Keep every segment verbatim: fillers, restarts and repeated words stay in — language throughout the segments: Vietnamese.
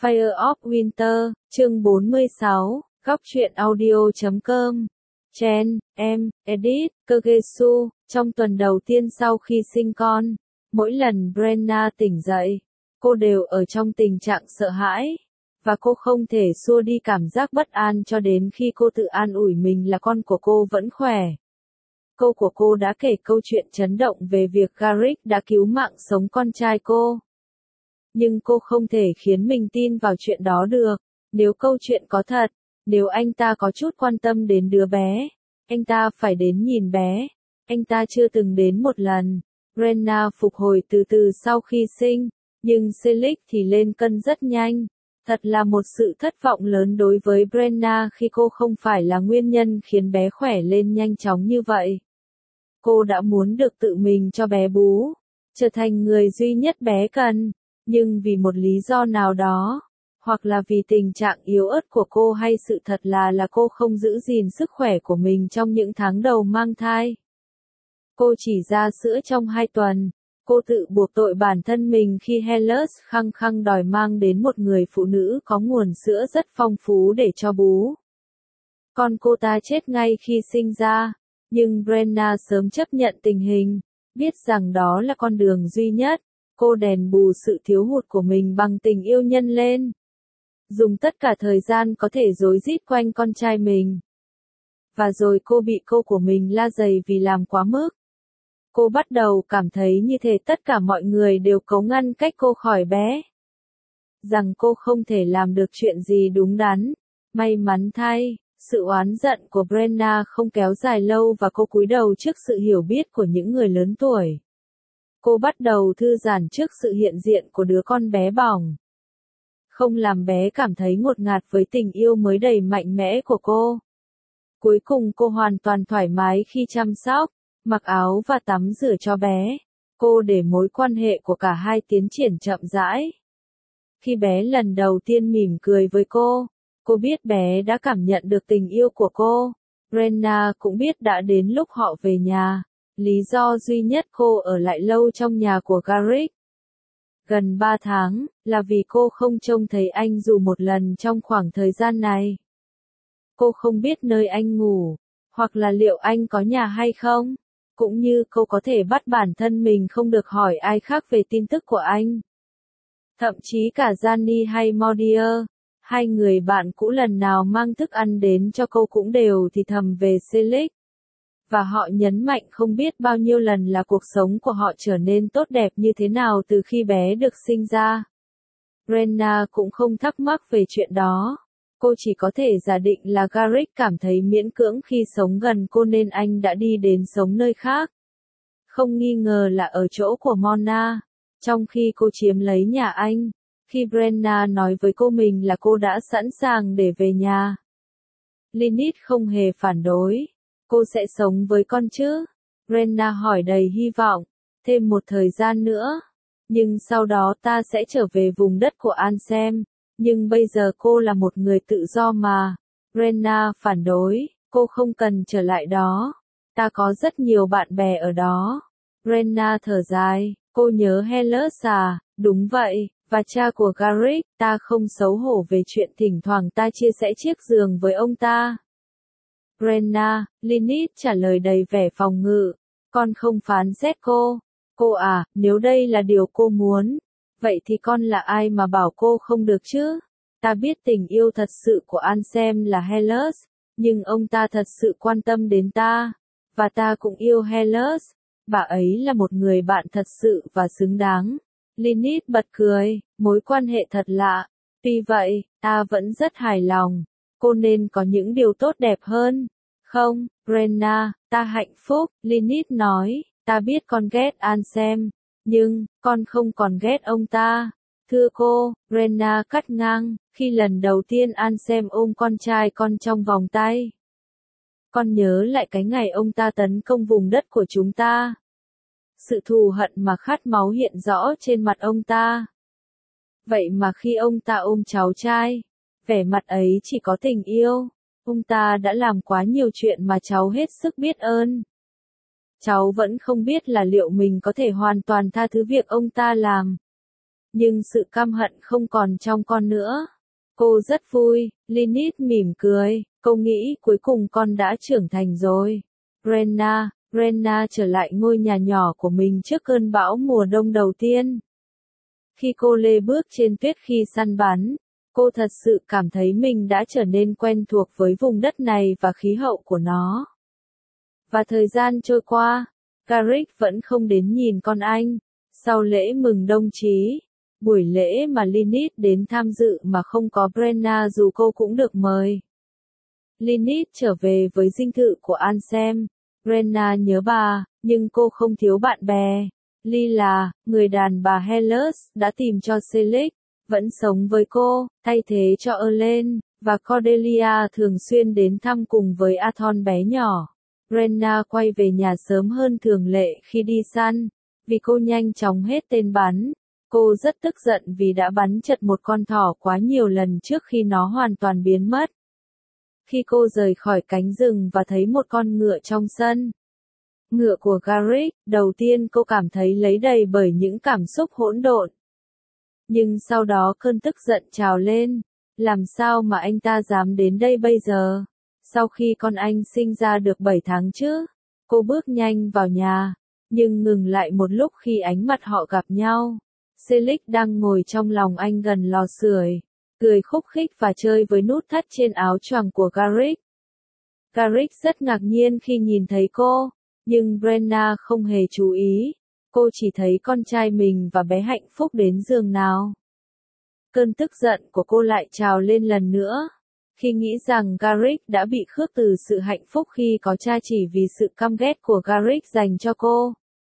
Fire of Winter, chương bốn mươi sáu, góc truyện audio chấm com. Chen, em, Edith, Kegesu, trong tuần đầu tiên sau khi sinh con, mỗi lần Brenna tỉnh dậy, cô đều ở trong tình trạng sợ hãi, và cô không thể xua đi cảm giác bất an cho đến khi cô tự an ủi mình là con của cô vẫn khỏe. Cô của cô đã kể câu chuyện chấn động về việc Garrick đã cứu mạng sống con trai cô. Nhưng cô không thể khiến mình tin vào chuyện đó được. Nếu câu chuyện có thật, nếu anh ta có chút quan tâm đến đứa bé, anh ta phải đến nhìn bé. Anh ta chưa từng đến một lần. Brenna phục hồi từ từ sau khi sinh, nhưng Felix thì lên cân rất nhanh. Thật là một sự thất vọng lớn đối với Brenna khi cô không phải là nguyên nhân khiến bé khỏe lên nhanh chóng như vậy. Cô đã muốn được tự mình cho bé bú, trở thành người duy nhất bé cần, nhưng vì một lý do nào đó, hoặc là vì tình trạng yếu ớt của cô hay sự thật là là cô không giữ gìn sức khỏe của mình trong những tháng đầu mang thai. Cô chỉ ra sữa trong hai tuần. Cô tự buộc tội bản thân mình khi Hellas khăng khăng đòi mang đến một người phụ nữ có nguồn sữa rất phong phú để cho bú. Con cô ta chết ngay khi sinh ra, nhưng Brenna sớm chấp nhận tình hình, biết rằng đó là con đường duy nhất. Cô đền bù sự thiếu hụt của mình bằng tình yêu nhân lên. Dùng tất cả thời gian có thể rối rít quanh con trai mình. Và rồi cô bị cô của mình la dày vì làm quá mức. Cô bắt đầu cảm thấy như thể tất cả mọi người đều cố ngăn cách cô khỏi bé. Rằng cô không thể làm được chuyện gì đúng đắn. May mắn thay, sự oán giận của Brenna không kéo dài lâu và cô cúi đầu trước sự hiểu biết của những người lớn tuổi. Cô bắt đầu thư giãn trước sự hiện diện của đứa con bé bỏng. Không làm bé cảm thấy ngột ngạt với tình yêu mới đầy mạnh mẽ của cô. Cuối cùng cô hoàn toàn thoải mái khi chăm sóc, mặc áo và tắm rửa cho bé. Cô để mối quan hệ của cả hai tiến triển chậm rãi. Khi bé lần đầu tiên mỉm cười với cô, cô biết bé đã cảm nhận được tình yêu của cô. Brenna cũng biết đã đến lúc họ về nhà. Lý do duy nhất cô ở lại lâu trong nhà của Garrick gần ba tháng, là vì cô không trông thấy anh dù một lần trong khoảng thời gian này. Cô không biết nơi anh ngủ, hoặc là liệu anh có nhà hay không, cũng như cô có thể bắt bản thân mình không được hỏi ai khác về tin tức của anh. Thậm chí cả Gianni hay Modier, hai người bạn cũ lần nào mang thức ăn đến cho cô cũng đều thì thầm về Felix. Và họ nhấn mạnh không biết bao nhiêu lần là cuộc sống của họ trở nên tốt đẹp như thế nào từ khi bé được sinh ra. Brenna cũng không thắc mắc về chuyện đó. Cô chỉ có thể giả định là Garrick cảm thấy miễn cưỡng khi sống gần cô nên anh đã đi đến sống nơi khác. Không nghi ngờ là ở chỗ của Mona, trong khi cô chiếm lấy nhà anh. Khi Brenna nói với cô mình là cô đã sẵn sàng để về nhà, Lynette không hề phản đối. Cô sẽ sống với con chứ? Brenna hỏi đầy hy vọng. Thêm một thời gian nữa. Nhưng sau đó ta sẽ trở về vùng đất của Ansem. Nhưng bây giờ cô là một người tự do mà. Brenna phản đối. Cô không cần trở lại đó. Ta có rất nhiều bạn bè ở đó. Brenna thở dài. Cô nhớ Hellas à? Đúng vậy. Và cha của Garrick. Ta không xấu hổ về chuyện thỉnh thoảng ta chia sẻ chiếc giường với ông ta. Brenna, Lynette trả lời đầy vẻ phòng ngự. Con không phán xét cô. Cô à, nếu đây là điều cô muốn, vậy thì con là ai mà bảo cô không được chứ? Ta biết tình yêu thật sự của Ansem là Hellas, nhưng ông ta thật sự quan tâm đến ta. Và ta cũng yêu Hellas. Bà ấy là một người bạn thật sự và xứng đáng. Lynette bật cười, mối quan hệ thật lạ. Tuy vậy, ta vẫn rất hài lòng. Cô nên có những điều tốt đẹp hơn. Không, Brenna, ta hạnh phúc, Lynette nói, ta biết con ghét Ansem, nhưng, con không còn ghét ông ta. Thưa cô, Brenna cắt ngang, khi lần đầu tiên Ansem ôm con trai con trong vòng tay. Con nhớ lại cái ngày ông ta tấn công vùng đất của chúng ta. Sự thù hận mà khát máu hiện rõ trên mặt ông ta. Vậy mà khi ông ta ôm cháu trai, vẻ mặt ấy chỉ có tình yêu. Ông ta đã làm quá nhiều chuyện mà cháu hết sức biết ơn. Cháu vẫn không biết là liệu mình có thể hoàn toàn tha thứ việc ông ta làm. nhưng sự căm hận không còn trong con nữa. Cô rất vui, Lynette mỉm cười, cô nghĩ cuối cùng con đã trưởng thành rồi. Brenna, Brenna trở lại ngôi nhà nhỏ của mình trước cơn bão mùa đông đầu tiên. Khi cô lê bước trên tuyết khi săn bắn, cô thật sự cảm thấy mình đã trở nên quen thuộc với vùng đất này và khí hậu của nó. Và thời gian trôi qua, Garrick vẫn không đến nhìn con anh. Sau lễ mừng đông chí, buổi lễ mà Lynette đến tham dự mà không có Brenna dù cô cũng được mời. Lynette trở về với dinh thự của Ansem. Brenna nhớ bà, nhưng cô không thiếu bạn bè. Lila, người đàn bà Hellas, đã tìm cho Selig, vẫn sống với cô, thay thế cho Erlen, và Cordelia thường xuyên đến thăm cùng với Athon bé nhỏ. Brenna quay về nhà sớm hơn thường lệ khi đi săn, vì cô nhanh chóng hết tên bắn. Cô rất tức giận vì đã bắn chật một con thỏ quá nhiều lần trước khi nó hoàn toàn biến mất. Khi cô rời khỏi cánh rừng và thấy một con ngựa trong sân, ngựa của Garrick, đầu tiên cô cảm thấy lấy đầy bởi những cảm xúc hỗn độn. Nhưng sau đó cơn tức giận trào lên, làm sao mà anh ta dám đến đây bây giờ? Sau khi con anh sinh ra được bảy tháng trước, cô bước nhanh vào nhà, nhưng ngừng lại một lúc khi ánh mặt họ gặp nhau. Selig đang ngồi trong lòng anh gần lò sưởi, cười khúc khích và chơi với nút thắt trên áo choàng của Garrick. Garrick rất ngạc nhiên khi nhìn thấy cô, nhưng Brenna không hề chú ý. Cô chỉ thấy con trai mình và bé hạnh phúc đến giường nào. Cơn tức giận của cô lại trào lên lần nữa, khi nghĩ rằng Garrick đã bị khước từ sự hạnh phúc khi có cha chỉ vì sự căm ghét của Garrick dành cho cô.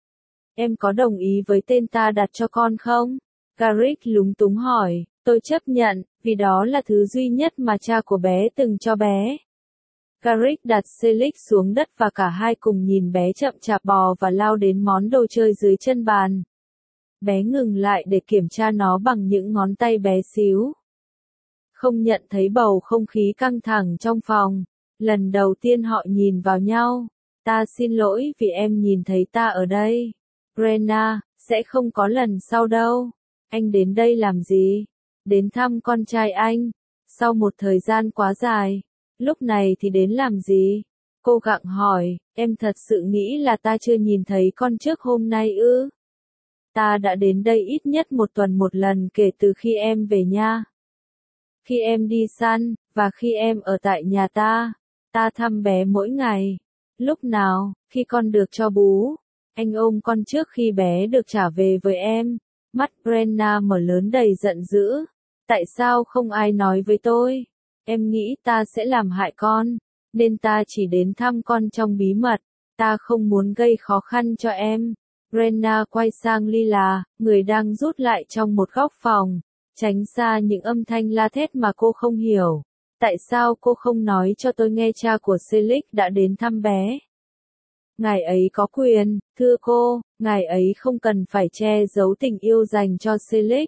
Em có đồng ý với tên ta đặt cho con không? Garrick lúng túng hỏi. Tôi chấp nhận, vì đó là thứ duy nhất mà cha của bé từng cho bé. Garrick đặt Selig xuống đất và cả hai cùng nhìn bé chậm chạp bò và lao đến món đồ chơi dưới chân bàn. Bé ngừng lại để kiểm tra nó bằng những ngón tay bé xíu. Không nhận thấy bầu không khí căng thẳng trong phòng. Lần đầu tiên họ nhìn vào nhau. Ta xin lỗi vì em nhìn thấy ta ở đây. Brenna, sẽ không có lần sau đâu. Anh đến đây làm gì? Đến thăm con trai anh. Sau một thời gian quá dài, lúc này thì đến làm gì? Cô gặng hỏi, em thật sự nghĩ là ta chưa nhìn thấy con trước hôm nay ư? Ta đã đến đây ít nhất một tuần một lần kể từ khi em về nhà. Khi em đi săn, và khi em ở tại nhà ta, ta thăm bé mỗi ngày. Lúc nào, khi con được cho bú, anh ôm con trước khi bé được trả về với em. Mắt Brenna mở lớn đầy giận dữ. Tại sao không ai nói với tôi? Em nghĩ ta sẽ làm hại con, nên ta chỉ đến thăm con trong bí mật. Ta không muốn gây khó khăn cho em. Brenna quay sang Lila, người đang rút lại trong một góc phòng, tránh xa những âm thanh la thét mà cô không hiểu. Tại sao cô không nói cho tôi nghe cha của Selig đã đến thăm bé? Ngài ấy có quyền, thưa cô, ngài ấy không cần phải che giấu tình yêu dành cho Selig.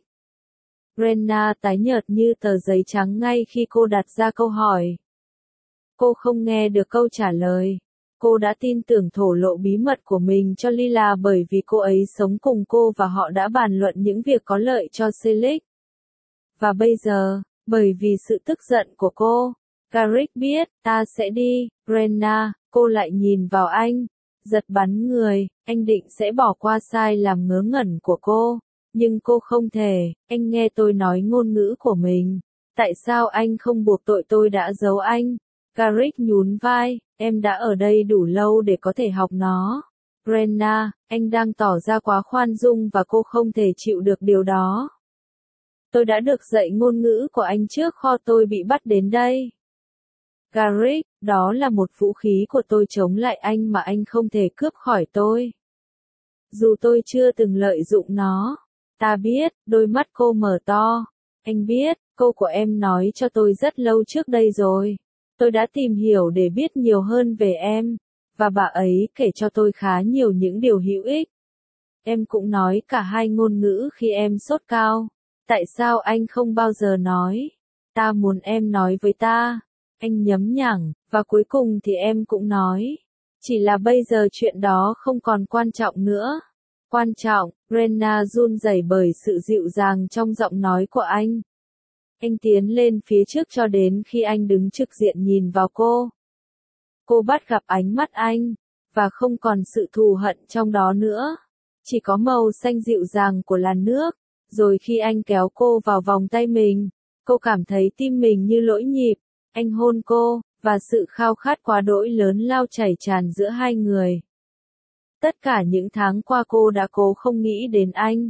Brenna tái nhợt như tờ giấy trắng ngay khi cô đặt ra câu hỏi. Cô không nghe được câu trả lời. Cô đã tin tưởng thổ lộ bí mật của mình cho Lila bởi vì cô ấy sống cùng cô và họ đã bàn luận những việc có lợi cho Selig. Và bây giờ, bởi vì sự tức giận của cô, Garrick biết, ta sẽ đi. Brenna, cô lại nhìn vào anh, giật bắn người, anh định sẽ bỏ qua sai làm ngớ ngẩn của cô. Nhưng cô không thể, anh nghe tôi nói ngôn ngữ của mình. Tại sao anh không buộc tội tôi đã giấu anh? Garrick nhún vai, em đã ở đây đủ lâu để có thể học nó. Brenna, anh đang tỏ ra quá khoan dung và cô không thể chịu được điều đó. Tôi đã được dạy ngôn ngữ của anh trước kho tôi bị bắt đến đây. Garrick, đó là một vũ khí của tôi chống lại anh mà anh không thể cướp khỏi tôi. Dù tôi chưa từng lợi dụng nó. Ta biết, đôi mắt cô mở to. Anh biết, câu của em nói cho tôi rất lâu trước đây rồi. Tôi đã tìm hiểu để biết nhiều hơn về em, và bà ấy kể cho tôi khá nhiều những điều hữu ích. Em cũng nói cả hai ngôn ngữ khi em sốt cao. Tại sao anh không bao giờ nói? Ta muốn em nói với ta. Anh nhấm nhẳng, và cuối cùng thì em cũng nói. Chỉ là bây giờ chuyện đó không còn quan trọng nữa. Quan trọng, Brenna run rẩy bởi sự dịu dàng trong giọng nói của anh. Anh tiến lên phía trước cho đến khi anh đứng trực diện nhìn vào cô. Cô bắt gặp ánh mắt anh, và không còn sự thù hận trong đó nữa. Chỉ có màu xanh dịu dàng của làn nước. Rồi khi anh kéo cô vào vòng tay mình, cô cảm thấy tim mình như lỗi nhịp. Anh hôn cô, và sự khao khát quá đỗi lớn lao chảy tràn giữa hai người. Tất cả những tháng qua cô đã cố không nghĩ đến anh.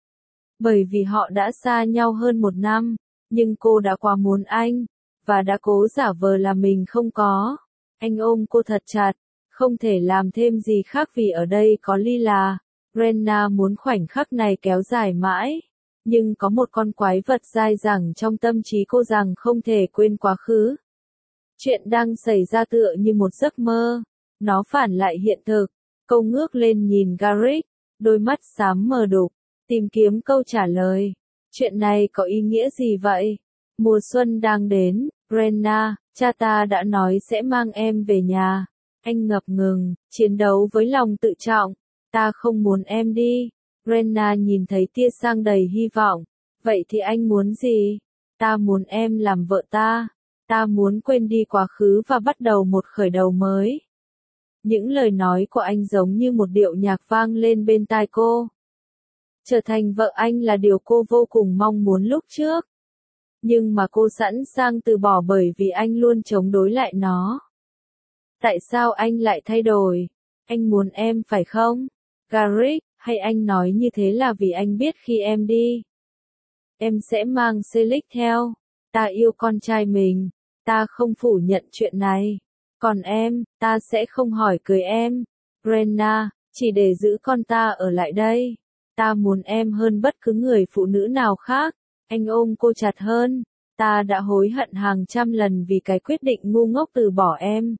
Bởi vì họ đã xa nhau hơn một năm, nhưng cô đã quá muốn anh, và đã cố giả vờ là mình không có. Anh ôm cô thật chặt, không thể làm thêm gì khác vì ở đây có Lila. Brenna muốn khoảnh khắc này kéo dài mãi, nhưng có một con quái vật dai dẳng trong tâm trí cô rằng không thể quên quá khứ. Chuyện đang xảy ra tựa như một giấc mơ, nó phản lại hiện thực. Cô ngước lên nhìn Garrick, đôi mắt xám mờ đục, tìm kiếm câu trả lời. Chuyện này có ý nghĩa gì vậy? Mùa xuân đang đến, Brenna, cha ta đã nói sẽ mang em về nhà. Anh ngập ngừng, chiến đấu với lòng tự trọng. Ta không muốn em đi. Brenna nhìn thấy tia sáng đầy hy vọng. Vậy thì anh muốn gì? Ta muốn em làm vợ ta. Ta muốn quên đi quá khứ và bắt đầu một khởi đầu mới. Những lời nói của anh giống như một điệu nhạc vang lên bên tai cô. Trở thành vợ anh là điều cô vô cùng mong muốn lúc trước. Nhưng mà cô sẵn sàng từ bỏ bởi vì anh luôn chống đối lại nó. Tại sao anh lại thay đổi? Anh muốn em phải không? Garrick, hay anh nói như thế là vì anh biết khi em đi, em sẽ mang Selig theo. Ta yêu con trai mình. Ta không phủ nhận chuyện này. Còn em, ta sẽ không hỏi cưới em. Brenna, chỉ để giữ con ta ở lại đây. Ta muốn em hơn bất cứ người phụ nữ nào khác. Anh ôm cô chặt hơn. Ta đã hối hận hàng trăm lần vì cái quyết định ngu ngốc từ bỏ em.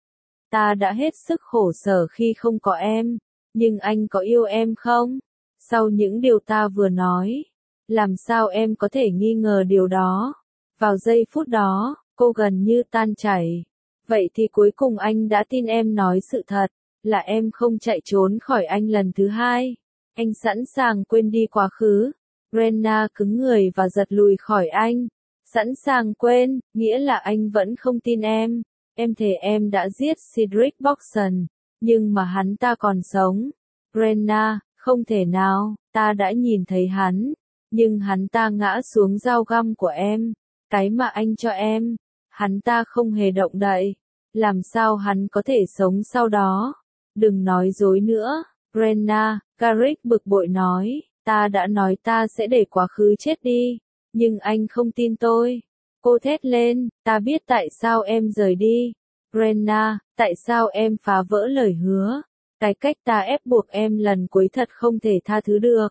Ta đã hết sức khổ sở khi không có em. Nhưng anh có yêu em không? Sau những điều ta vừa nói, làm sao em có thể nghi ngờ điều đó? Vào giây phút đó, cô gần như tan chảy. Vậy thì cuối cùng anh đã tin em nói sự thật, là em không chạy trốn khỏi anh lần thứ hai. Anh sẵn sàng quên đi quá khứ. Brenna cứng người và giật lùi khỏi anh. Sẵn sàng quên, nghĩa là anh vẫn không tin em. Em thề em đã giết Cedric Boxon, nhưng mà hắn ta còn sống. Brenna, không thể nào, ta đã nhìn thấy hắn, nhưng hắn ta ngã xuống dao găm của em. Cái mà anh cho em, hắn ta không hề động đậy. Làm sao hắn có thể sống sau đó? Đừng nói dối nữa, Brenna, Garrick bực bội nói, ta đã nói ta sẽ để quá khứ chết đi, nhưng anh không tin tôi. Cô thét lên, ta biết tại sao em rời đi. Brenna, tại sao em phá vỡ lời hứa? Cái cách ta ép buộc em lần cuối thật không thể tha thứ được.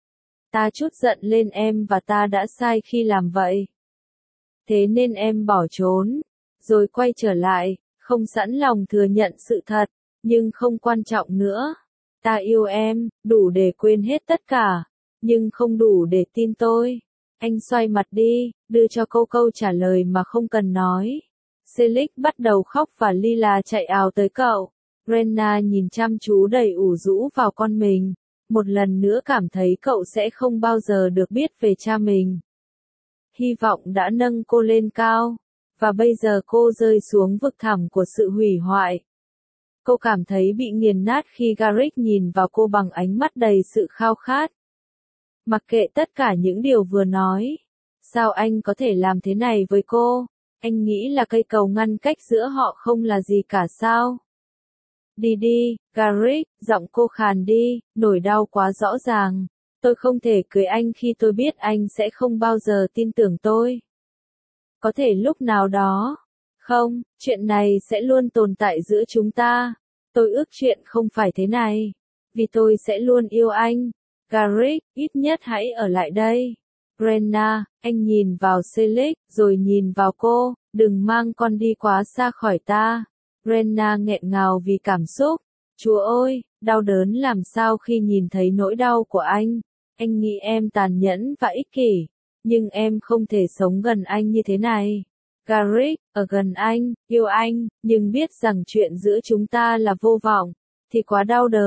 Ta trút giận lên em và ta đã sai khi làm vậy. Thế nên em bỏ trốn, rồi quay trở lại, không sẵn lòng thừa nhận sự thật, nhưng không quan trọng nữa. Ta yêu em, đủ để quên hết tất cả, nhưng không đủ để tin tôi. Anh xoay mặt đi, đưa cho câu câu trả lời mà không cần nói. Selig bắt đầu khóc và Lila chạy ào tới cậu. Brenna nhìn chăm chú đầy ủ rũ vào con mình, một lần nữa cảm thấy cậu sẽ không bao giờ được biết về cha mình. Hy vọng đã nâng cô lên cao, và bây giờ cô rơi xuống vực thẳm của sự hủy hoại. Cô cảm thấy bị nghiền nát khi Garrick nhìn vào cô bằng ánh mắt đầy sự khao khát. Mặc kệ tất cả những điều vừa nói, sao anh có thể làm thế này với cô? Anh nghĩ là cây cầu ngăn cách giữa họ không là gì cả sao? Đi đi, Garrick, giọng cô khàn đi, nỗi đau quá rõ ràng. Tôi không thể cưới anh khi tôi biết anh sẽ không bao giờ tin tưởng tôi. Có thể lúc nào đó. Không, chuyện này sẽ luôn tồn tại giữa chúng ta. Tôi ước chuyện không phải thế này. Vì tôi sẽ luôn yêu anh. Garrick, ít nhất hãy ở lại đây. Brenna, anh nhìn vào Selig, rồi nhìn vào cô, đừng mang con đi quá xa khỏi ta. Brenna nghẹn ngào vì cảm xúc. Chúa ơi, đau đớn làm sao khi nhìn thấy nỗi đau của anh. Anh nghĩ em tàn nhẫn và ích kỷ, nhưng em không thể sống gần anh như thế này. Garrick, ở gần anh, yêu anh, nhưng biết rằng chuyện giữa chúng ta là vô vọng, thì quá đau đớn.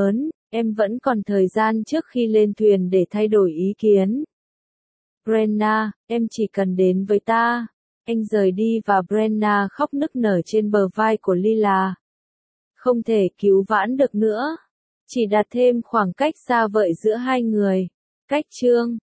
Em vẫn còn thời gian trước khi lên thuyền để thay đổi ý kiến. Brenna, em chỉ cần đến với ta. Anh rời đi và Brenna khóc nức nở trên bờ vai của Lila. Không thể cứu vãn được nữa. Chỉ đặt thêm khoảng cách xa vời giữa hai người. Cách chương